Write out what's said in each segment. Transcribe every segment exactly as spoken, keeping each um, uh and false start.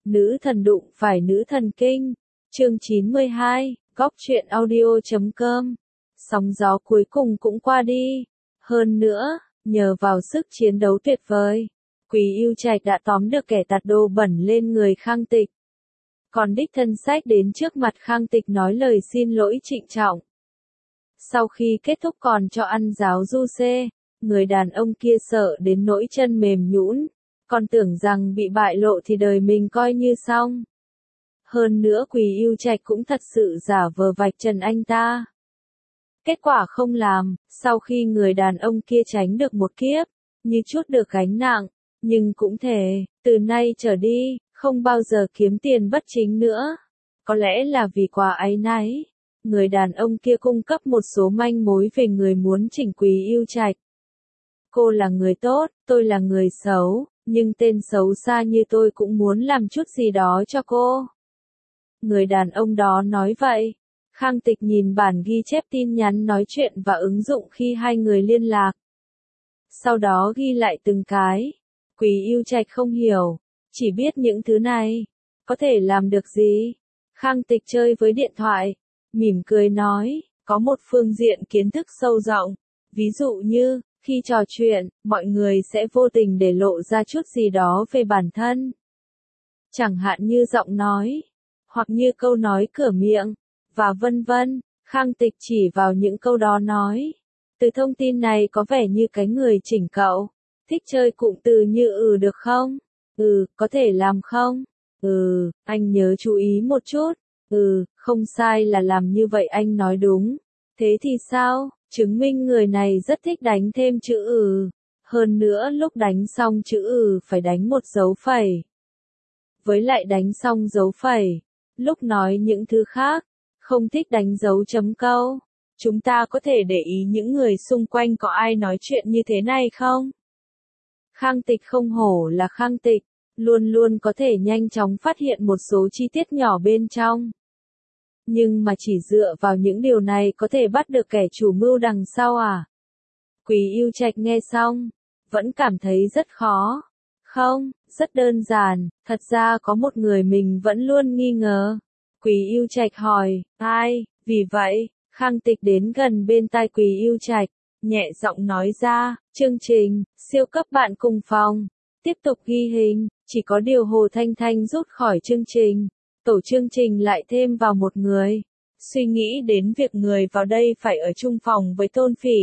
Nữ thần đụng phải nữ thần kinh. Chương chín mươi hai, góc truyện audio chấm com. Sóng gió cuối cùng cũng qua đi. Hơn nữa, nhờ vào sức chiến đấu tuyệt vời, Quý Ưu Trạch đã tóm được kẻ tạt đồ bẩn lên người Khang Tịch. Còn đích thân sách đến trước mặt Khang Tịch nói lời xin lỗi trịnh trọng. Sau khi kết thúc còn cho ăn giáo du xê, người đàn ông kia sợ đến nỗi chân mềm nhũn, còn tưởng rằng bị bại lộ thì đời mình coi như xong. Hơn nữa Quý Ưu Trạch cũng thật sự giả vờ vạch trần anh ta. Kết quả không làm, sau khi người đàn ông kia tránh được một kiếp, như chút được gánh nặng, nhưng cũng thề, từ nay trở đi, không bao giờ kiếm tiền bất chính nữa. Có lẽ là vì quá áy náy, người đàn ông kia cung cấp một số manh mối về người muốn chỉnh Quý Ưu Trạch. Cô là người tốt, tôi là người xấu, nhưng tên xấu xa như tôi cũng muốn làm chút gì đó cho cô. Người đàn ông đó nói vậy. Khang Tịch nhìn bản ghi chép tin nhắn nói chuyện và ứng dụng khi hai người liên lạc. Sau đó ghi lại từng cái. Quý Ưu Trạch không hiểu, chỉ biết những thứ này có thể làm được gì. Khang Tịch chơi với điện thoại, mỉm cười nói, có một phương diện kiến thức sâu rộng. Ví dụ như, khi trò chuyện, mọi người sẽ vô tình để lộ ra chút gì đó về bản thân. Chẳng hạn như giọng nói, hoặc như câu nói cửa miệng, và vân vân. Khang Tịch chỉ vào những câu đó nói. Từ thông tin này có vẻ như cái người chỉnh cậu. Thích chơi cụm từ như ừ được không? Ừ, có thể làm không? Ừ, anh nhớ chú ý một chút. Ừ, không sai là làm như vậy, anh nói đúng. Thế thì sao? Chứng minh người này rất thích đánh thêm chữ ừ. Hơn nữa lúc đánh xong chữ ừ phải đánh một dấu phẩy. Với lại đánh xong dấu phẩy, lúc nói những thứ khác, không thích đánh dấu chấm câu. Chúng ta có thể để ý những người xung quanh có ai nói chuyện như thế này không? Khang Tịch không hổ là Khang Tịch, luôn luôn có thể nhanh chóng phát hiện một số chi tiết nhỏ bên trong. Nhưng mà chỉ dựa vào những điều này có thể bắt được kẻ chủ mưu đằng sau à? Quý Ưu Trạch nghe xong, vẫn cảm thấy rất khó. Không, rất đơn giản, thật ra có một người mình vẫn luôn nghi ngờ. Quý Ưu Trạch hỏi, ai? Vì vậy, Khang Tịch đến gần bên tai Quý Ưu Trạch, nhẹ giọng nói ra, chương trình, siêu cấp bạn cùng phòng, tiếp tục ghi hình, chỉ có điều Hồ Thanh Thanh rút khỏi chương trình, tổ chương trình lại thêm vào một người, suy nghĩ đến việc người vào đây phải ở chung phòng với Tôn Phỉ,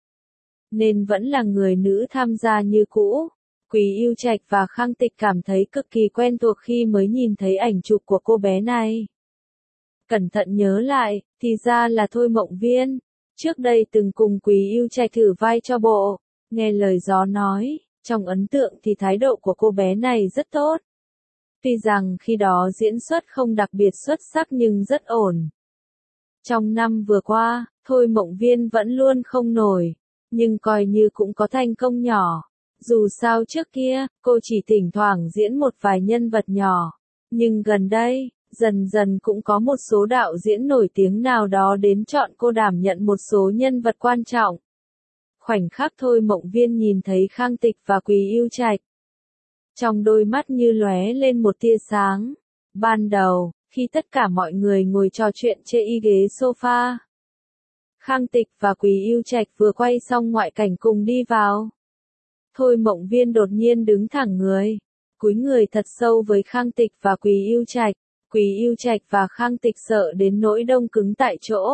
nên vẫn là người nữ tham gia như cũ. Quý Ưu Trạch và Khang Tịch cảm thấy cực kỳ quen thuộc khi mới nhìn thấy ảnh chụp của cô bé này. Cẩn thận nhớ lại, thì ra là Thôi Mộng Viên. Trước đây từng cùng Quý Ưu Trạch thử vai cho bộ. Nghe lời gió nói, trong ấn tượng thì thái độ của cô bé này rất tốt. Tuy rằng khi đó diễn xuất không đặc biệt xuất sắc nhưng rất ổn. Trong năm vừa qua, Thôi Mộng Viên vẫn luôn không nổi, nhưng coi như cũng có thành công nhỏ. Dù sao trước kia, cô chỉ thỉnh thoảng diễn một vài nhân vật nhỏ. Nhưng gần đây, dần dần cũng có một số đạo diễn nổi tiếng nào đó đến chọn cô đảm nhận một số nhân vật quan trọng. Khoảnh khắc Thôi Mộng Viên nhìn thấy Khang Tịch và Quý Ưu Trạch, trong đôi mắt như lóe lên một tia sáng. Ban đầu, khi tất cả mọi người ngồi trò chuyện trên y ghế sofa, Khang Tịch và Quý Ưu Trạch vừa quay xong ngoại cảnh cùng đi vào. Thôi Mộng Viên đột nhiên đứng thẳng người, cúi người thật sâu với Khang Tịch và Quý Ưu Trạch. Quý Ưu Trạch và Khang Tịch sợ đến nỗi đông cứng tại chỗ.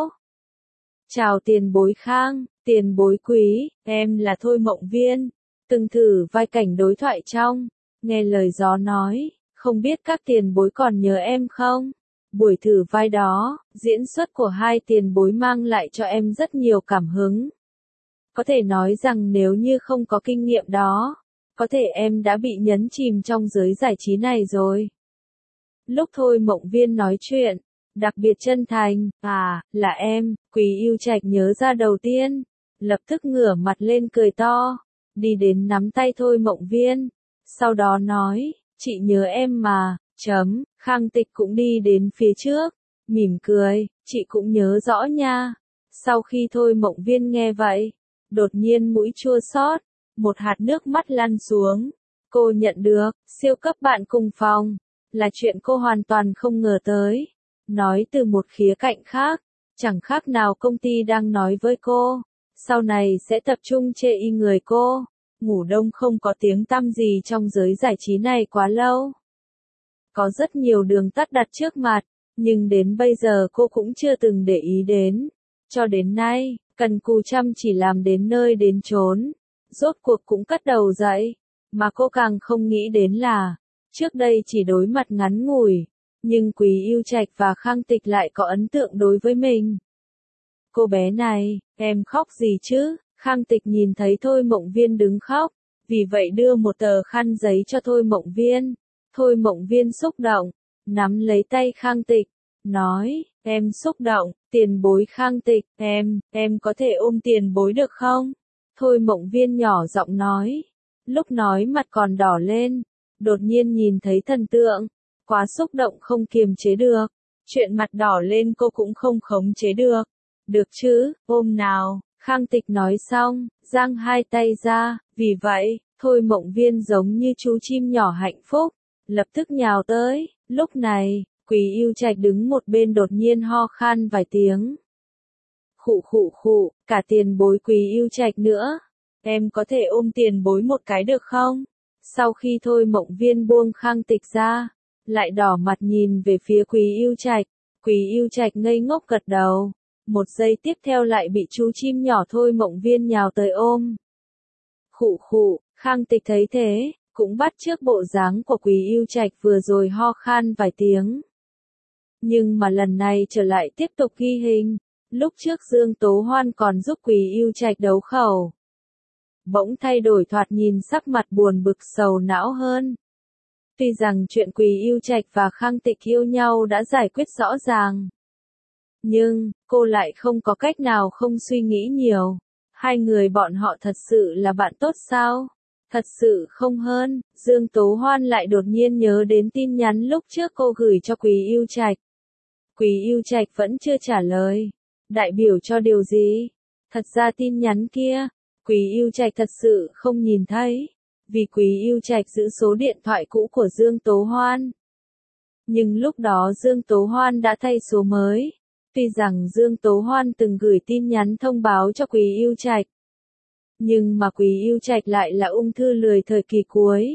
Chào tiền bối Khang, tiền bối Quý, em là Thôi Mộng Viên. Từng thử vai cảnh đối thoại trong, nghe lời gió nói, không biết các tiền bối còn nhớ em không? Buổi thử vai đó, diễn xuất của hai tiền bối mang lại cho em rất nhiều cảm hứng. Có thể nói rằng nếu như không có kinh nghiệm đó, có thể em đã bị nhấn chìm trong giới giải trí này rồi. Lúc Thôi Mộng Viên nói chuyện, đặc biệt chân thành, à, là em, Quý Ưu Trạch nhớ ra đầu tiên, lập tức ngửa mặt lên cười to, đi đến nắm tay Thôi Mộng Viên, sau đó nói, chị nhớ em mà, chấm, Khang Tịch cũng đi đến phía trước, mỉm cười, chị cũng nhớ rõ nha. Sau khi Thôi Mộng Viên nghe vậy, đột nhiên mũi chua xót, một hạt nước mắt lăn xuống, cô nhận được, siêu cấp bạn cùng phòng. là chuyện cô hoàn toàn không ngờ tới. Nói từ một khía cạnh khác, chẳng khác nào công ty đang nói với cô, sau này sẽ tập trung chê y người cô. Ngủ đông không có tiếng tăm gì trong giới giải trí này quá lâu. Có rất nhiều đường tắt đặt trước mặt, nhưng đến bây giờ cô cũng chưa từng để ý đến. Cho đến nay, cần cù chăm chỉ làm đến nơi đến chốn, rốt cuộc cũng cất đầu dậy. Mà cô càng không nghĩ đến là, trước đây chỉ đối mặt ngắn ngủi, nhưng Quý Yêu Trạch và Khang Tịch lại có ấn tượng đối với mình. Cô bé này, em khóc gì chứ? Khang Tịch nhìn thấy Thôi Mộng Viên đứng khóc, vì vậy đưa một tờ khăn giấy cho Thôi Mộng Viên. Thôi Mộng Viên xúc động, nắm lấy tay Khang Tịch, nói, em xúc động, tiền bối Khang Tịch, em, em có thể ôm tiền bối được không? Thôi Mộng Viên nhỏ giọng nói, lúc nói mặt còn đỏ lên, đột nhiên nhìn thấy thần tượng, quá xúc động không kiềm chế được, chuyện mặt đỏ lên cô cũng không khống chế được. Được chứ, ôm nào, Khang Tịch nói xong, giang hai tay ra, vì vậy, Thôi Mộng Viên giống như chú chim nhỏ hạnh phúc, lập tức nhào tới. Lúc này, Quý Yêu Trạch đứng một bên đột nhiên ho khan vài tiếng. Khụ khụ khụ, cả tiền bối Quý Yêu Trạch nữa. Em có thể ôm tiền bối một cái được không? Sau khi Thôi Mộng Viên buông Khang Tịch ra, lại đỏ mặt nhìn về phía Quý Yêu Trạch. Quý Yêu Trạch ngây ngốc gật đầu. Một giây tiếp theo lại bị chú chim nhỏ Thôi Mộng Viên nhào tới ôm. Khụ khụ, Khang Tịch thấy thế, cũng bắt chước bộ dáng của Quý Yêu Trạch vừa rồi ho khan vài tiếng. Nhưng mà lần này trở lại tiếp tục ghi hình, lúc trước Dương Tố Hoan còn giúp Quý Yêu Trạch đấu khẩu. Bỗng thay đổi thoạt nhìn sắc mặt buồn bực sầu não hơn. Tuy rằng chuyện Quý Yêu Trạch và Khang Tịch yêu nhau đã giải quyết rõ ràng. Nhưng, cô lại không có cách nào không suy nghĩ nhiều. Hai người bọn họ thật sự là bạn tốt sao? Thật sự không hơn, Dương Tố Hoan lại đột nhiên nhớ đến tin nhắn lúc trước cô gửi cho Quý Yêu Trạch. Quý Yêu Trạch vẫn chưa trả lời. Đại biểu cho điều gì? Thật ra tin nhắn kia, Quý Yêu Trạch thật sự không nhìn thấy. Vì Quý Yêu Trạch giữ số điện thoại cũ của Dương Tố Hoan. Nhưng lúc đó Dương Tố Hoan đã thay số mới. Tuy rằng Dương Tố Hoan từng gửi tin nhắn thông báo cho Quý Yêu Trạch. Nhưng mà Quý Yêu Trạch lại là ung thư lười thời kỳ cuối.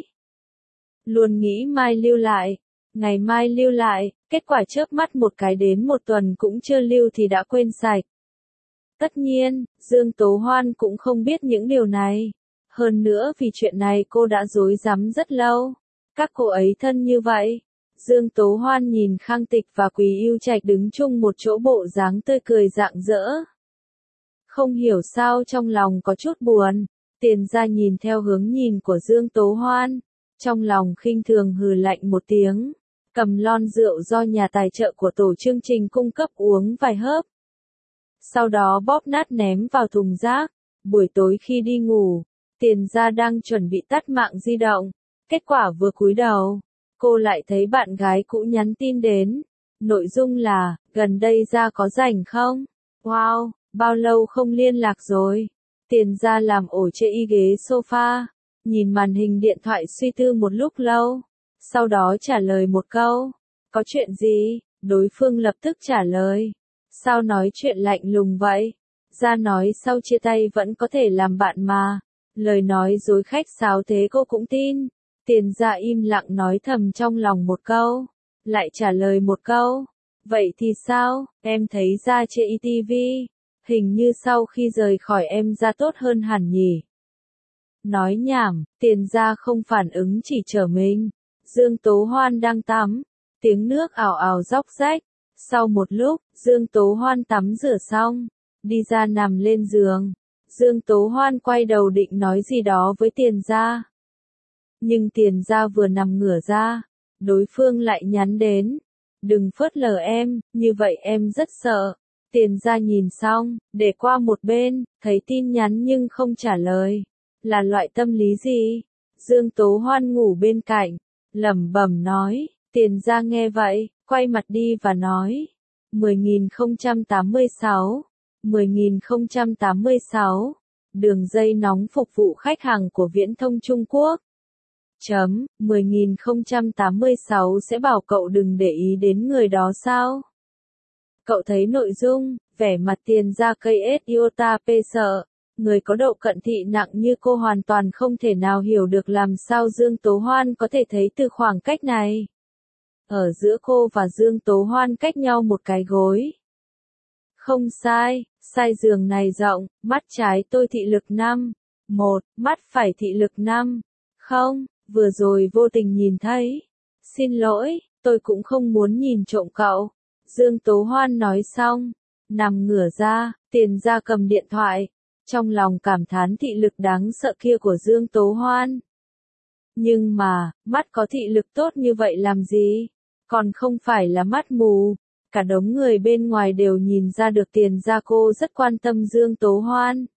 Luôn nghĩ mai lưu lại, ngày mai lưu lại, kết quả chớp mắt một cái đến một tuần cũng chưa lưu thì đã quên sạch. Tất nhiên, Dương Tố Hoan cũng không biết những điều này. Hơn nữa vì chuyện này cô đã rối rắm rất lâu. Các cô ấy thân như vậy. Dương Tố Hoan nhìn Khang Tịch và Quý Yêu Trạch đứng chung một chỗ bộ dáng tươi cười rạng rỡ. Không hiểu sao trong lòng có chút buồn. Tiền Gia nhìn theo hướng nhìn của Dương Tố Hoan. Trong lòng khinh thường hừ lạnh một tiếng. Cầm lon rượu do nhà tài trợ của tổ chương trình cung cấp uống vài hớp. Sau đó bóp nát ném vào thùng rác. Buổi tối khi đi ngủ, Tiền Gia đang chuẩn bị tắt mạng di động. Kết quả vừa cúi đầu, cô lại thấy bạn gái cũ nhắn tin đến. Nội dung là, gần đây Gia có rảnh không? Wow, bao lâu không liên lạc rồi? Tiền Gia làm ổ chê y ghế sofa, nhìn màn hình điện thoại suy tư một lúc lâu. Sau đó trả lời một câu, có chuyện gì? Đối phương lập tức trả lời, sao nói chuyện lạnh lùng vậy? Gia nói sau chia tay vẫn có thể làm bạn mà. Lời nói dối khách sáo thế cô cũng tin. Tiền Gia im lặng nói thầm trong lòng một câu, lại trả lời một câu. Vậy thì sao, em thấy Gia chê i ti vi, hình như sau khi rời khỏi em Gia tốt hơn hẳn nhỉ. Nói nhảm, Tiền Gia không phản ứng chỉ trở mình. Dương Tố Hoan đang tắm, tiếng nước ào ào róc rách. Sau một lúc, Dương Tố Hoan tắm rửa xong, đi ra nằm lên giường. Dương Tố Hoan quay đầu định nói gì đó với Tiền Gia. Nhưng Tiền Gia vừa nằm ngửa ra, đối phương lại nhắn đến. Đừng phớt lờ em, như vậy em rất sợ. Tiền Gia nhìn xong, để qua một bên, thấy tin nhắn nhưng không trả lời. Là loại tâm lý gì? Dương Tố Hoan ngủ bên cạnh, lẩm bẩm nói. Tiền Gia nghe vậy, quay mặt đi và nói. mười nghìn không trăm tám mươi sáu, mười nghìn không trăm tám mươi sáu, đường dây nóng phục vụ khách hàng của Viễn thông Trung Quốc. Chấm, mười nghìn không trăm tám mươi sáu sẽ bảo cậu đừng để ý đến người đó sao? Cậu thấy nội dung, vẻ mặt Tiền Gia cây ết iota p sợ. Người có độ cận thị nặng như cô hoàn toàn không thể nào hiểu được làm sao Dương Tố Hoan có thể thấy từ khoảng cách này. Ở giữa cô và Dương Tố Hoan cách nhau một cái gối. Không sai, sai giường này rộng, mắt trái tôi thị lực năm. Một, mắt phải thị lực năm. Không, vừa rồi vô tình nhìn thấy. Xin lỗi, tôi cũng không muốn nhìn trộm cậu. Dương Tố Hoan nói xong, nằm ngửa ra, Tiền Gia cầm điện thoại. Trong lòng cảm thán thị lực đáng sợ kia của Dương Tố Hoan. Nhưng mà, mắt có thị lực tốt như vậy làm gì? Còn không phải là mắt mù. Cả đống người bên ngoài đều nhìn ra được Tiền Gia cô rất quan tâm Dương Tố Hoan.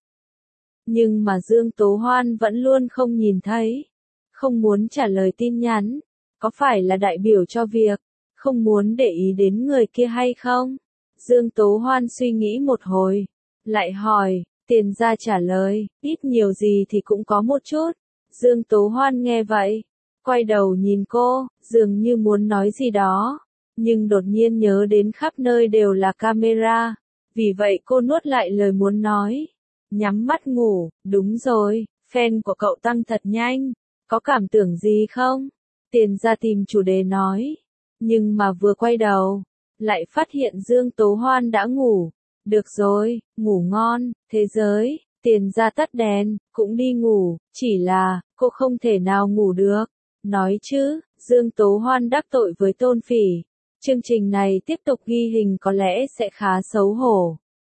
Nhưng mà Dương Tố Hoan vẫn luôn không nhìn thấy. Không muốn trả lời tin nhắn. Có phải là đại biểu cho việc không muốn để ý đến người kia hay không? Dương Tố Hoan suy nghĩ một hồi. Lại hỏi. Tiền Gia trả lời, ít nhiều gì thì cũng có một chút. Dương Tố Hoan nghe vậy, quay đầu nhìn cô, dường như muốn nói gì đó, nhưng đột nhiên nhớ đến khắp nơi đều là camera, vì vậy cô nuốt lại lời muốn nói. Nhắm mắt ngủ, đúng rồi, fan của cậu tăng thật nhanh, có cảm tưởng gì không? Tiền Gia tìm chủ đề nói, nhưng mà vừa quay đầu, lại phát hiện Dương Tố Hoan đã ngủ. Được rồi, ngủ ngon, thế giới, Tiền Gia tắt đèn, cũng đi ngủ, chỉ là, cô không thể nào ngủ được. Nói chứ, Dương Tố Hoan đắc tội với Tôn Phỉ. Chương trình này tiếp tục ghi hình có lẽ sẽ khá xấu hổ.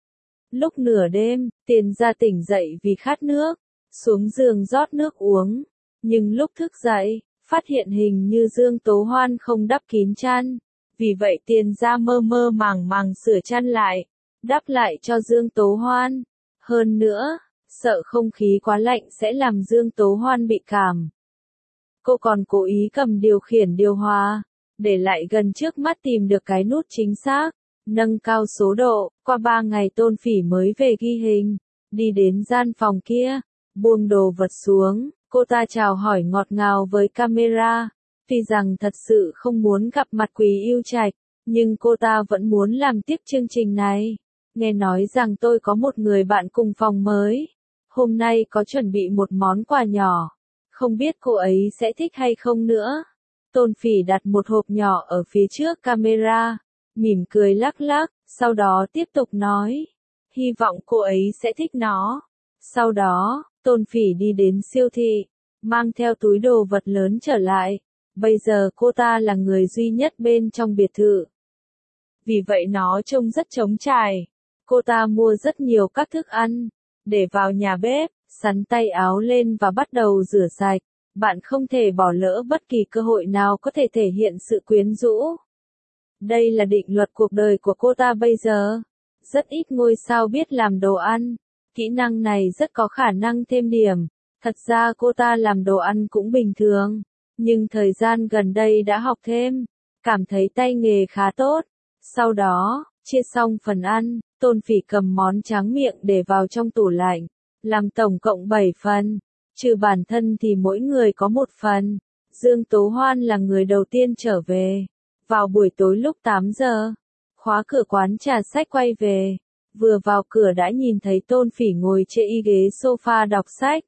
Lúc nửa đêm, Tiền Gia tỉnh dậy vì khát nước, xuống giường rót nước uống. Nhưng lúc thức dậy, phát hiện hình như Dương Tố Hoan không đắp kín chăn. Vì vậy Tiền Gia mơ mơ màng màng sửa chăn lại. Đắp lại cho Dương Tố Hoan. Hơn nữa, sợ không khí quá lạnh sẽ làm Dương Tố Hoan bị cảm. Cô còn cố ý cầm điều khiển điều hòa, để lại gần trước mắt tìm được cái nút chính xác, nâng cao số độ. Qua ba ngày Tôn Phỉ mới về ghi hình, đi đến gian phòng kia, buông đồ vật xuống, cô ta chào hỏi ngọt ngào với camera. Tuy rằng thật sự không muốn gặp mặt Quý Yêu Trạch, nhưng cô ta vẫn muốn làm tiếp chương trình này. Nghe nói rằng tôi có một người bạn cùng phòng mới. Hôm nay có chuẩn bị một món quà nhỏ. Không biết cô ấy sẽ thích hay không nữa. Tôn Phỉ đặt một hộp nhỏ ở phía trước camera. Mỉm cười lắc lắc. Sau đó tiếp tục nói. Hy vọng cô ấy sẽ thích nó. Sau đó, Tôn Phỉ đi đến siêu thị. Mang theo túi đồ vật lớn trở lại. Bây giờ cô ta là người duy nhất bên trong biệt thự. Vì vậy nó trông rất trống trải. Cô ta mua rất nhiều các thức ăn, để vào nhà bếp, sắn tay áo lên và bắt đầu rửa sạch. Bạn không thể bỏ lỡ bất kỳ cơ hội nào có thể thể hiện sự quyến rũ. Đây là định luật cuộc đời của cô ta bây giờ. Rất ít ngôi sao biết làm đồ ăn. Kỹ năng này rất có khả năng thêm điểm. Thật ra cô ta làm đồ ăn cũng bình thường. Nhưng thời gian gần đây đã học thêm. Cảm thấy tay nghề khá tốt. Sau đó, chia xong phần ăn. Tôn Phỉ cầm món tráng miệng để vào trong tủ lạnh, làm tổng cộng bảy phần, trừ bản thân thì mỗi người có một phần. Dương Tố Hoan là người đầu tiên trở về, vào buổi tối lúc tám giờ, khóa cửa quán trà sách quay về, vừa vào cửa đã nhìn thấy Tôn Phỉ ngồi trên y ghế sofa đọc sách.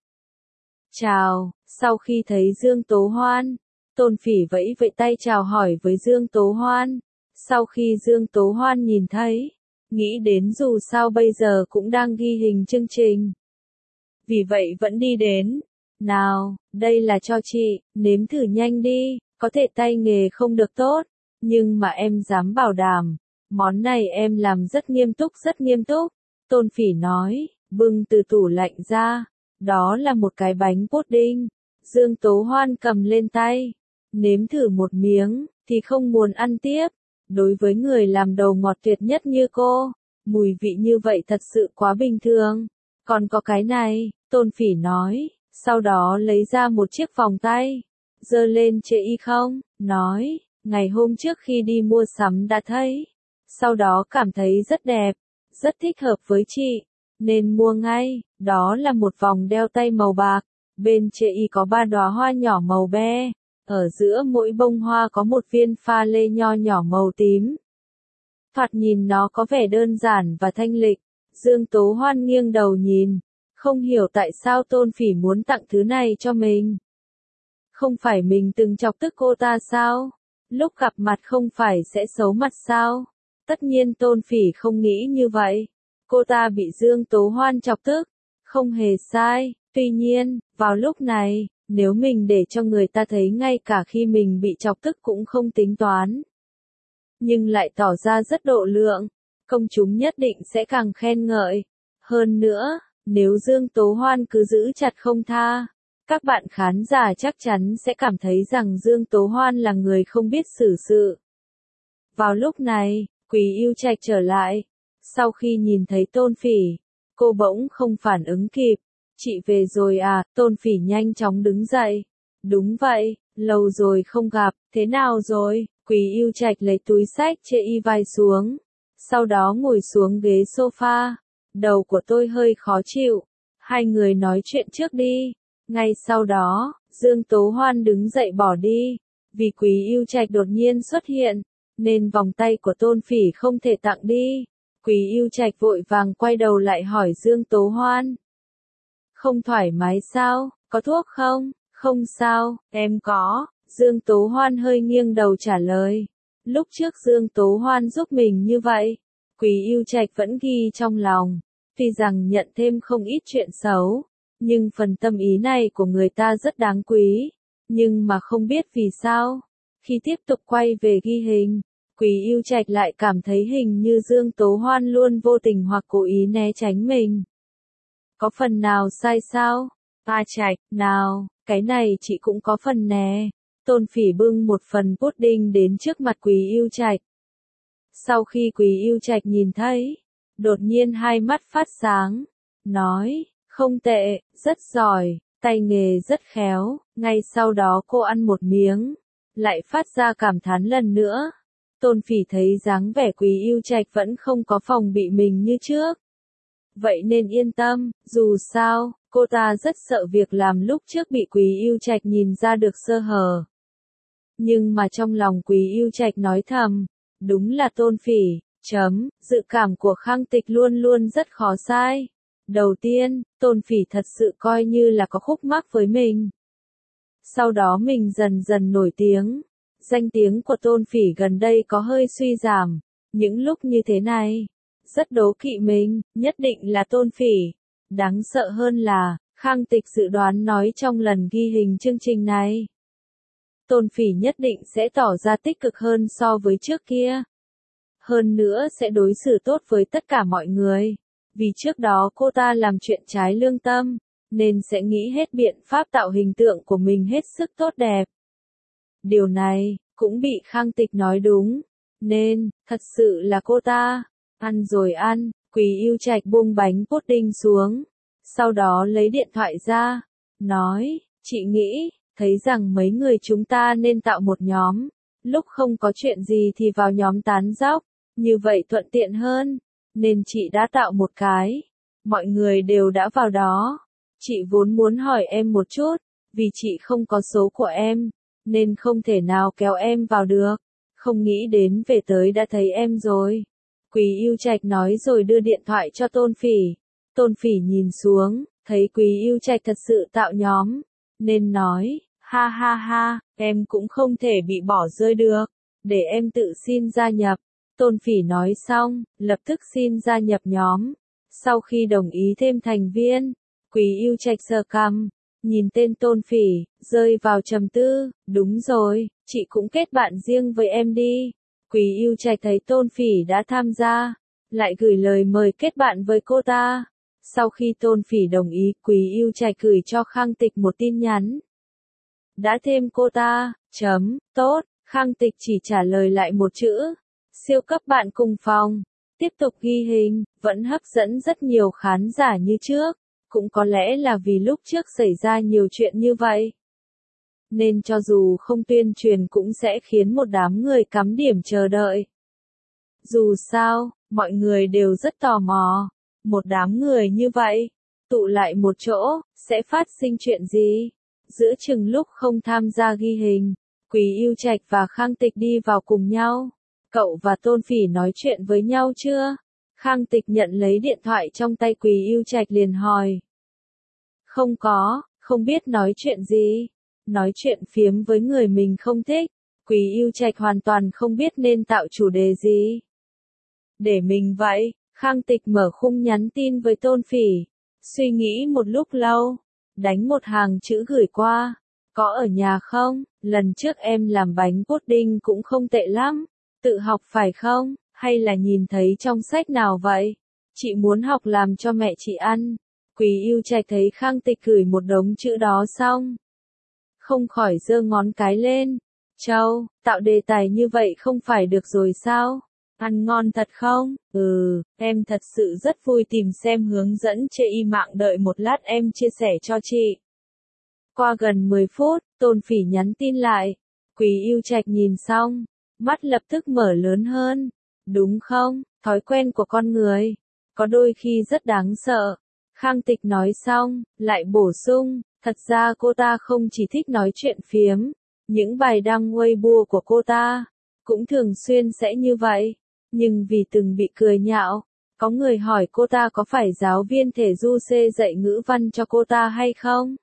Chào, sau khi thấy Dương Tố Hoan, Tôn Phỉ vẫy vẫy tay chào hỏi với Dương Tố Hoan. Sau khi Dương Tố Hoan nhìn thấy, nghĩ đến dù sao bây giờ cũng đang ghi hình chương trình. Vì vậy vẫn đi đến. Nào, đây là cho chị, nếm thử nhanh đi, có thể tay nghề không được tốt, nhưng mà em dám bảo đảm, món này em làm rất nghiêm túc rất nghiêm túc. Tôn Phỉ nói, bưng từ tủ lạnh ra, đó là một cái bánh pudding. Dương Tố Hoan cầm lên tay, nếm thử một miếng, thì không muốn ăn tiếp. Đối với người làm đồ ngọt tuyệt nhất như cô, mùi vị như vậy thật sự quá bình thường. Còn có cái này, Tôn Phỉ nói, sau đó lấy ra một chiếc vòng tay, giơ lên chê y không, nói, ngày hôm trước khi đi mua sắm đã thấy, sau đó cảm thấy rất đẹp, rất thích hợp với chị, nên mua ngay. Đó là một vòng đeo tay màu bạc, Bên chê y có ba đóa hoa nhỏ màu be, ở giữa mỗi bông hoa có một viên pha lê nho nhỏ màu tím. Thoạt nhìn nó có vẻ đơn giản và thanh lịch. Dương Tố Hoan nghiêng đầu nhìn, không hiểu tại sao Tôn Phỉ muốn tặng thứ này cho mình. Không phải mình từng chọc tức cô ta sao? Lúc gặp mặt không phải sẽ xấu mặt sao? Tất nhiên Tôn Phỉ không nghĩ như vậy. Cô ta bị Dương Tố Hoan chọc tức, không hề sai. Tuy nhiên, vào lúc này, nếu mình để cho người ta thấy ngay cả khi mình bị chọc tức cũng không tính toán, nhưng lại tỏ ra rất độ lượng, công chúng nhất định sẽ càng khen ngợi. Hơn nữa, nếu Dương Tố Hoan cứ giữ chặt không tha, các bạn khán giả chắc chắn sẽ cảm thấy rằng Dương Tố Hoan là người không biết xử sự. Vào lúc này, Quý Yêu Trạch trở lại. Sau khi nhìn thấy Tôn Phỉ, cô bỗng không phản ứng kịp. Chị về rồi à? Tôn Phỉ nhanh chóng đứng dậy. Đúng vậy, lâu rồi không gặp, thế nào rồi? Quý Yêu Trạch lấy túi xách chê y vai xuống, sau đó ngồi xuống ghế sofa. Đầu của tôi hơi khó chịu, hai người nói chuyện trước đi. Ngay sau đó, Dương Tố Hoan đứng dậy bỏ đi. Vì Quý Yêu Trạch đột nhiên xuất hiện, nên vòng tay của Tôn Phỉ không thể tặng đi. Quý Yêu Trạch vội vàng quay đầu lại hỏi Dương Tố Hoan. Không thoải mái sao, có thuốc không? Không sao, em có. Dương Tố Hoan hơi nghiêng đầu trả lời. Lúc trước Dương Tố Hoan giúp mình như vậy, Quý Yêu Trạch vẫn ghi trong lòng. Tuy rằng nhận thêm không ít chuyện xấu, nhưng phần tâm ý này của người ta rất đáng quý. Nhưng mà không biết vì sao, khi tiếp tục quay về ghi hình, Quý Yêu Trạch lại cảm thấy hình như Dương Tố Hoan luôn vô tình hoặc cố ý né tránh mình. Có phần nào sai sao? A Trạch, nào, cái này chị cũng có phần nè. Tôn Phỉ bưng một phần pudding đến trước mặt Quý Yêu Trạch. Sau khi Quý Yêu Trạch nhìn thấy, đột nhiên hai mắt phát sáng, nói, không tệ, rất giỏi, tay nghề rất khéo. Ngay sau đó cô ăn một miếng, lại phát ra cảm thán lần nữa. Tôn Phỉ thấy dáng vẻ Quý Yêu Trạch vẫn không có phòng bị mình như trước. Vậy nên yên tâm, dù sao, cô ta rất sợ việc làm lúc trước bị Quý Yêu Trạch nhìn ra được sơ hở. Nhưng mà trong lòng Quý Yêu Trạch nói thầm, đúng là Tôn Phỉ, chấm, dự cảm của Khang Tịch luôn luôn rất khó sai. Đầu tiên, Tôn Phỉ thật sự coi như là có khúc mắc với mình. Sau đó mình dần dần nổi tiếng. Danh tiếng của Tôn Phỉ gần đây có hơi suy giảm. Những lúc như thế này, rất đố kỵ mình, nhất định là Tôn Phỉ. Đáng sợ hơn là, Khang Tịch dự đoán nói trong lần ghi hình chương trình này, Tôn Phỉ nhất định sẽ tỏ ra tích cực hơn so với trước kia. Hơn nữa sẽ đối xử tốt với tất cả mọi người. Vì trước đó cô ta làm chuyện trái lương tâm, nên sẽ nghĩ hết biện pháp tạo hình tượng của mình hết sức tốt đẹp. Điều này, cũng bị Khang Tịch nói đúng. Nên, thật sự là cô ta. Ăn rồi ăn, Quý Yêu Trạch buông bánh pudding xuống. Sau đó lấy điện thoại ra. Nói, chị nghĩ, thấy rằng mấy người chúng ta nên tạo một nhóm. Lúc không có chuyện gì thì vào nhóm tán dóc. Như vậy thuận tiện hơn. Nên chị đã tạo một cái. Mọi người đều đã vào đó. Chị vốn muốn hỏi em một chút. Vì chị không có số của em, nên không thể nào kéo em vào được. Không nghĩ đến về tới đã thấy em rồi. Quý Yêu Trạch nói rồi đưa điện thoại cho Tôn Phỉ. Tôn Phỉ nhìn xuống, thấy Quý Yêu Trạch thật sự tạo nhóm, nên nói, ha ha ha, em cũng không thể bị bỏ rơi được, để em tự xin gia nhập. Tôn Phỉ nói xong, lập tức xin gia nhập nhóm. Sau khi đồng ý thêm thành viên, Quý Yêu Trạch sờ cằm, nhìn tên Tôn Phỉ, rơi vào trầm tư. Đúng rồi, chị cũng kết bạn riêng với em đi. Quý Yêu Trạch thấy Tôn Phỉ đã tham gia, lại gửi lời mời kết bạn với cô ta. Sau khi Tôn Phỉ đồng ý, Quý Yêu Trạch gửi cho Khang Tịch một tin nhắn. Đã thêm cô ta, chấm, tốt. Khang Tịch chỉ trả lời lại một chữ, siêu cấp bạn cùng phòng. Tiếp tục ghi hình, vẫn hấp dẫn rất nhiều khán giả như trước. Cũng có lẽ là vì lúc trước xảy ra nhiều chuyện như vậy, nên cho dù không tuyên truyền cũng sẽ khiến một đám người cắm điểm chờ đợi. Dù sao, mọi người đều rất tò mò. Một đám người như vậy, tụ lại một chỗ, sẽ phát sinh chuyện gì? Giữa chừng lúc không tham gia ghi hình, Quý Yêu Trạch và Khang Tịch đi vào cùng nhau. Cậu và Tôn Phỉ nói chuyện với nhau chưa? Khang Tịch nhận lấy điện thoại trong tay Quý Yêu Trạch liền hỏi. Không có, không biết nói chuyện gì. Nói chuyện phiếm với người mình không thích. Quý Yêu Trạch hoàn toàn không biết nên tạo chủ đề gì. Để mình vậy, Khang Tịch mở khung nhắn tin với Tôn Phỉ. Suy nghĩ một lúc lâu, đánh một hàng chữ gửi qua. Có ở nhà không? Lần trước em làm bánh pudding cũng không tệ lắm. Tự học phải không? Hay là nhìn thấy trong sách nào vậy? Chị muốn học làm cho mẹ chị ăn. Quý Yêu Trạch thấy Khang Tịch gửi một đống chữ đó xong, không khỏi giơ ngón cái lên. Châu, tạo đề tài như vậy không phải được rồi sao? Ăn ngon thật không? Ừ, em thật sự rất vui tìm xem hướng dẫn trên y mạng, đợi một lát em chia sẻ cho chị. Qua gần mười phút, Tôn Phỉ nhắn tin lại. Quý Yêu Trạch nhìn xong, mắt lập tức mở lớn hơn. Đúng không? Thói quen của con người, có đôi khi rất đáng sợ. Khang Tịch nói xong, lại bổ sung, thật ra cô ta không chỉ thích nói chuyện phiếm, những bài đăng Weibo của cô ta cũng thường xuyên sẽ như vậy, nhưng vì từng bị cười nhạo, có người hỏi cô ta có phải giáo viên thể du xê dạy ngữ văn cho cô ta hay không,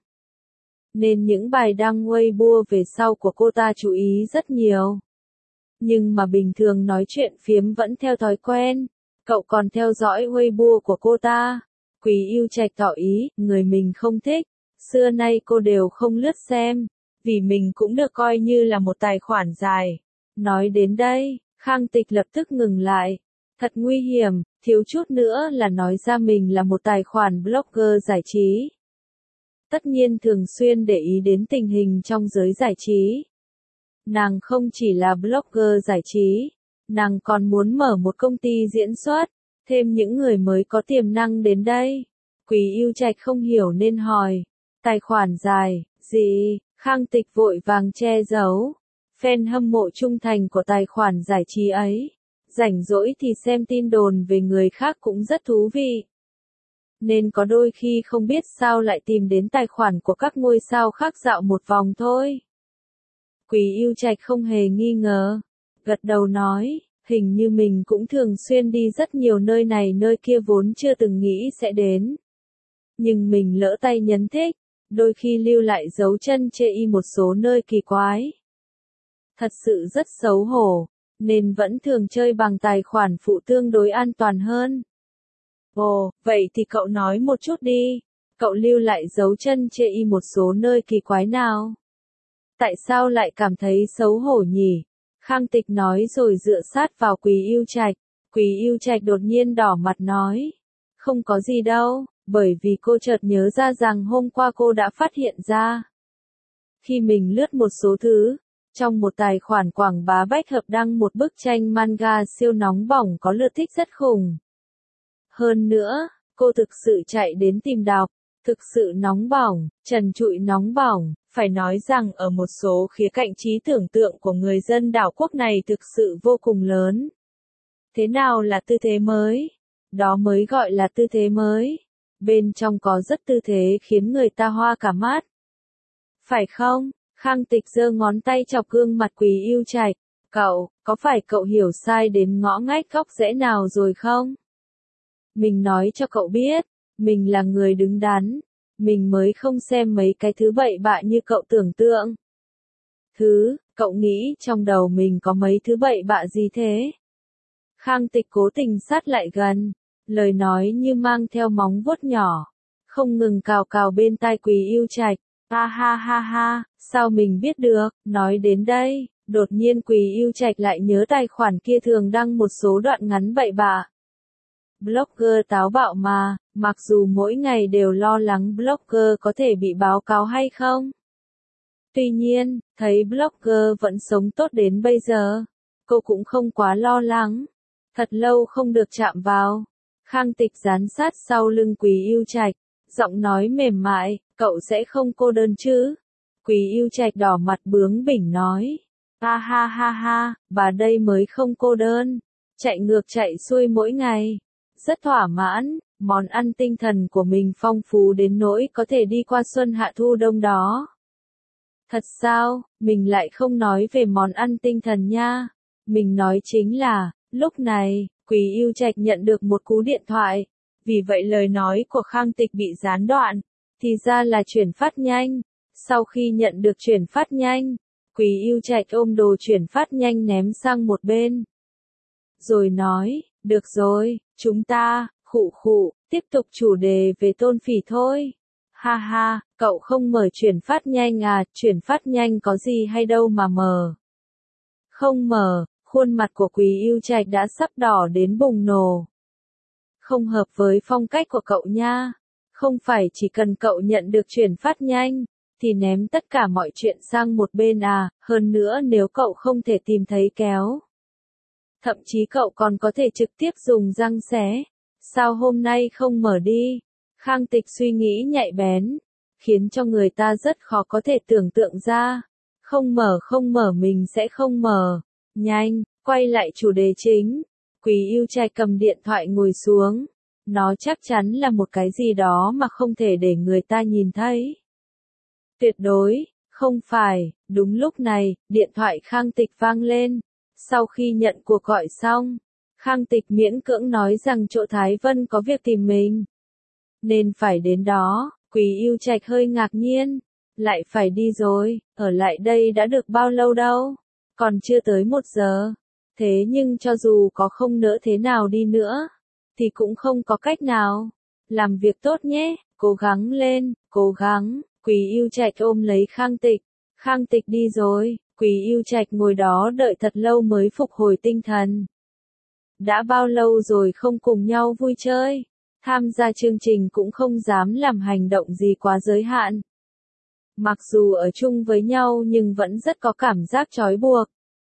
nên những bài đăng Weibo về sau của cô ta chú ý rất nhiều. Nhưng mà bình thường nói chuyện phiếm vẫn theo thói quen. Cậu còn theo dõi Weibo của cô ta. Quý Yêu Trạch tỏ ý, người mình không thích, xưa nay cô đều không lướt xem, vì mình cũng được coi như là một tài khoản dài. Nói đến đây, Khang Tịch lập tức ngừng lại. Thật nguy hiểm, thiếu chút nữa là nói ra mình là một tài khoản blogger giải trí. Tất nhiên thường xuyên để ý đến tình hình trong giới giải trí. Nàng không chỉ là blogger giải trí, nàng còn muốn mở một công ty diễn xuất, thêm những người mới có tiềm năng đến đây. Quý Yêu Trạch không hiểu nên hỏi, tài khoản dài, gì? Khang Tịch vội vàng che giấu. Fan hâm mộ trung thành của tài khoản giải trí ấy, rảnh rỗi thì xem tin đồn về người khác cũng rất thú vị. Nên có đôi khi không biết sao lại tìm đến tài khoản của các ngôi sao khác dạo một vòng thôi. Quý Yêu Trạch không hề nghi ngờ, gật đầu nói, hình như mình cũng thường xuyên đi rất nhiều nơi này nơi kia vốn chưa từng nghĩ sẽ đến. Nhưng mình lỡ tay nhấn thích, đôi khi lưu lại dấu chân chê y một số nơi kỳ quái. Thật sự rất xấu hổ, nên vẫn thường chơi bằng tài khoản phụ tương đối an toàn hơn. Ồ, vậy thì cậu nói một chút đi, cậu lưu lại dấu chân chê y một số nơi kỳ quái nào? Tại sao lại cảm thấy xấu hổ nhỉ? Khang Tịch nói rồi dựa sát vào Quý Yêu Trạch. Quý Yêu Trạch đột nhiên đỏ mặt nói. Không có gì đâu, bởi vì cô chợt nhớ ra rằng hôm qua cô đã phát hiện ra. Khi mình lướt một số thứ, trong một tài khoản quảng bá bách hợp đăng một bức tranh manga siêu nóng bỏng có lượt thích rất khủng. Hơn nữa, cô thực sự chạy đến tìm đọc. Thực sự nóng bỏng, trần trụi nóng bỏng, phải nói rằng ở một số khía cạnh trí tưởng tượng của người dân đảo quốc này thực sự vô cùng lớn. Thế nào là tư thế mới? Đó mới gọi là tư thế mới. Bên trong có rất tư thế khiến người ta hoa cả mắt. Phải không? Khang Tịch giơ ngón tay chọc gương mặt Quý Yêu Trạch. Cậu, có phải cậu hiểu sai đến ngõ ngách góc rẽ nào rồi không? Mình nói cho cậu biết. Mình là người đứng đắn, mình mới không xem mấy cái thứ bậy bạ như cậu tưởng tượng. Thứ, cậu nghĩ trong đầu mình có mấy thứ bậy bạ gì thế? Khang Tịch cố tình sát lại gần, lời nói như mang theo móng vuốt nhỏ, không ngừng cào cào bên tai Quý Yêu Trạch. Ha ha ha ha, sao mình biết được? Nói đến đây, đột nhiên Quý Yêu Trạch lại nhớ tài khoản kia thường đăng một số đoạn ngắn bậy bạ. Blogger táo bạo mà, mặc dù mỗi ngày đều lo lắng blogger có thể bị báo cáo hay không. Tuy nhiên, thấy blogger vẫn sống tốt đến bây giờ, cô cũng không quá lo lắng. Thật lâu không được chạm vào. Khang Tịch dán sát sau lưng Quý Yêu Trạch, giọng nói mềm mại, cậu sẽ không cô đơn chứ? Quý Yêu Trạch đỏ mặt bướng bỉnh nói. Ha ha ha ha, bà đây mới không cô đơn. Chạy ngược chạy xuôi mỗi ngày. Rất thỏa mãn, Món ăn tinh thần của mình phong phú đến nỗi có thể đi qua xuân hạ thu đông đó. Thật sao, mình lại không nói về món ăn tinh thần nha. Mình nói chính là, lúc này, Quý Yêu Trạch nhận được một cú điện thoại. Vì vậy lời nói của Khang Tịch bị gián đoạn. Thì ra là chuyển phát nhanh. Sau khi nhận được chuyển phát nhanh, Quý Yêu Trạch ôm đồ chuyển phát nhanh ném sang một bên. Rồi nói, được rồi, chúng ta, khụ khụ, tiếp tục chủ đề về Tôn Phỉ thôi. Ha ha, cậu không mở chuyển phát nhanh à, chuyển phát nhanh có gì hay đâu mà mở. Không mở, khuôn mặt của Quý Yêu Trạch đã sắp đỏ đến bùng nổ. Không hợp với phong cách của cậu nha. Không phải chỉ cần cậu nhận được chuyển phát nhanh, thì ném tất cả mọi chuyện sang một bên à, hơn nữa nếu cậu không thể tìm thấy kéo. Thậm chí cậu còn có thể trực tiếp dùng răng xé. Sao hôm nay không mở đi? Khang Tịch suy nghĩ nhạy bén, khiến cho người ta rất khó có thể tưởng tượng ra. Không mở không mở mình sẽ không mở. Nhanh, quay lại chủ đề chính. Quý Yêu Trạch cầm điện thoại ngồi xuống. Nó chắc chắn là một cái gì đó mà không thể để người ta nhìn thấy. Tuyệt đối, không phải, đúng lúc này, điện thoại Khang Tịch vang lên. Sau khi nhận cuộc gọi xong, Khang Tịch miễn cưỡng nói rằng chỗ Thái Vân có việc tìm mình. Nên phải đến đó, Quý Yêu Trạch hơi ngạc nhiên. Lại phải đi rồi, ở lại đây đã được bao lâu đâu, còn chưa tới một giờ. Thế nhưng cho dù có không nỡ thế nào đi nữa, thì cũng không có cách nào. Làm việc tốt nhé, cố gắng lên, cố gắng. Quý Yêu Trạch ôm lấy Khang Tịch. Khang Tịch đi rồi, Quý Yêu Trạch ngồi đó đợi thật lâu mới phục hồi tinh thần. Đã bao lâu rồi không cùng nhau vui chơi, tham gia chương trình cũng không dám làm hành động gì quá giới hạn. Mặc dù ở chung với nhau nhưng vẫn rất có cảm giác trói buộc.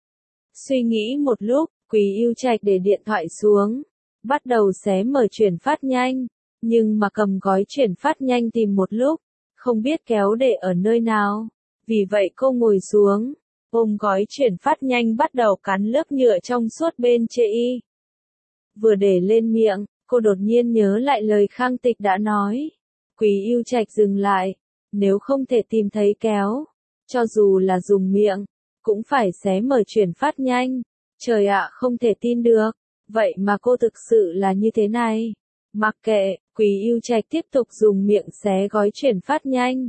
Suy nghĩ một lúc, Quý Yêu Trạch để điện thoại xuống, bắt đầu xé mở chuyển phát nhanh, nhưng mà cầm gói chuyển phát nhanh tìm một lúc, không biết kéo để ở nơi nào. Vì vậy cô ngồi xuống, ôm gói chuyển phát nhanh bắt đầu cắn lớp nhựa trong suốt bên chê y. Vừa để lên miệng, cô đột nhiên nhớ lại lời Khang Tịch đã nói. Quý Yêu Trạch dừng lại, nếu không thể tìm thấy kéo, cho dù là dùng miệng, cũng phải xé mở chuyển phát nhanh. Trời ạ, không thể tin được, vậy mà cô thực sự là như thế này. Mặc kệ, Quý Yêu Trạch tiếp tục dùng miệng xé gói chuyển phát nhanh.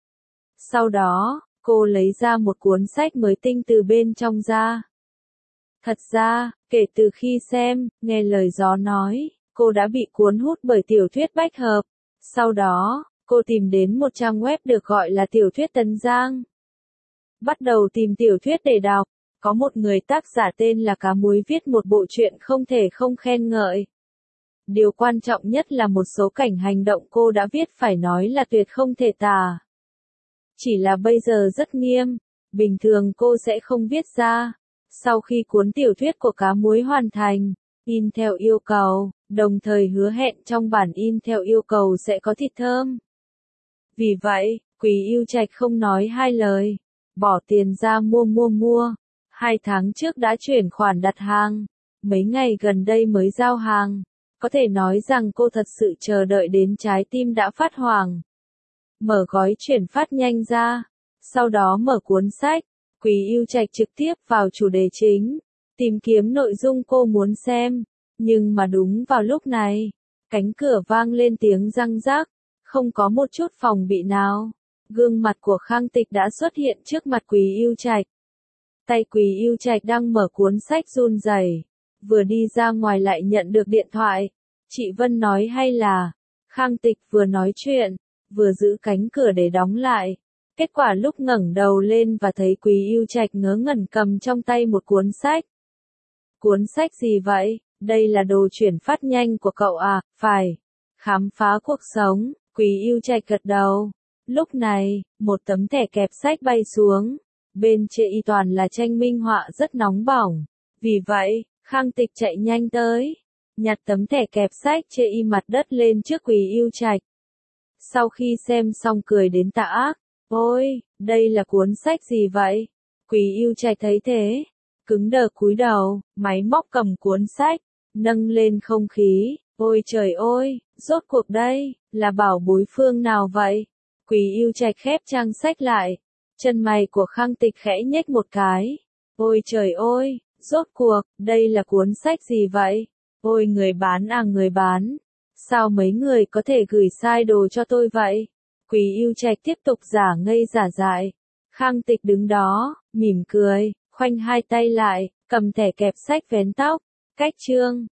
Sau đó, cô lấy ra một cuốn sách mới tinh từ bên trong ra. Thật ra, kể từ khi xem, nghe lời gió nói, cô đã bị cuốn hút bởi tiểu thuyết bách hợp. Sau đó, cô tìm đến một trang web được gọi là tiểu thuyết Tấn Giang. Bắt đầu tìm tiểu thuyết để đọc. Có một người tác giả tên là Cá Muối viết một bộ truyện không thể không khen ngợi. Điều quan trọng nhất là một số cảnh hành động cô đã viết phải nói là tuyệt không thể tả. Chỉ là bây giờ rất nghiêm, bình thường cô sẽ không viết ra. Sau khi cuốn tiểu thuyết của Cá Muối hoàn thành, in theo yêu cầu, đồng thời hứa hẹn trong bản in theo yêu cầu sẽ có thịt thơm. Vì vậy, Quý Yêu Trạch không nói hai lời, bỏ tiền ra mua mua mua. Hai tháng trước đã chuyển khoản đặt hàng, mấy ngày gần đây mới giao hàng. Có thể nói rằng cô thật sự chờ đợi đến trái tim đã phát hoảng. Mở gói chuyển phát nhanh ra, sau đó mở cuốn sách, Quý Yêu Trạch trực tiếp vào chủ đề chính, tìm kiếm nội dung cô muốn xem. Nhưng mà đúng vào lúc này, cánh cửa vang lên tiếng răng rắc, không có một chút phòng bị nào. Gương mặt của Khang Tịch đã xuất hiện trước mặt Quý Yêu Trạch. Tay Quý Yêu Trạch đang mở cuốn sách run rẩy, vừa đi ra ngoài lại nhận được điện thoại. Chị Vân nói hay là, Khang Tịch vừa nói chuyện, vừa giữ cánh cửa để đóng lại. Kết quả lúc ngẩng đầu lên và thấy Quý Yêu Trạch ngớ ngẩn cầm trong tay một cuốn sách. Cuốn sách gì vậy? Đây là đồ chuyển phát nhanh của cậu à? Phải. Khám phá cuộc sống, Quý Yêu Trạch gật đầu. Lúc này, một tấm thẻ kẹp sách bay xuống. Bên trên y toàn là tranh minh họa rất nóng bỏng. Vì vậy, Khang Tịch chạy nhanh tới, nhặt tấm thẻ kẹp sách trên y mặt đất lên trước Quý Yêu Trạch. Sau khi xem xong cười đến tà ác. Ôi, đây là cuốn sách gì vậy? Quý Yêu Trạch thấy thế, cứng đờ cúi đầu, máy móc cầm cuốn sách, nâng lên không khí, Ôi trời ơi, rốt cuộc đây, là bảo bối phương nào vậy? Quý yêu trạch khép trang sách lại. Chân mày của Khang Tịch khẽ nhếch một cái. Ôi trời ơi, rốt cuộc, đây là cuốn sách gì vậy? Ôi người bán à người bán. Sao mấy người có thể gửi sai đồ cho tôi vậy? Quý yêu trạch tiếp tục giả ngây giả dại. Khang Tịch đứng đó, mỉm cười, khoanh hai tay lại, cầm thẻ kẹp sách vén tóc. Cách chương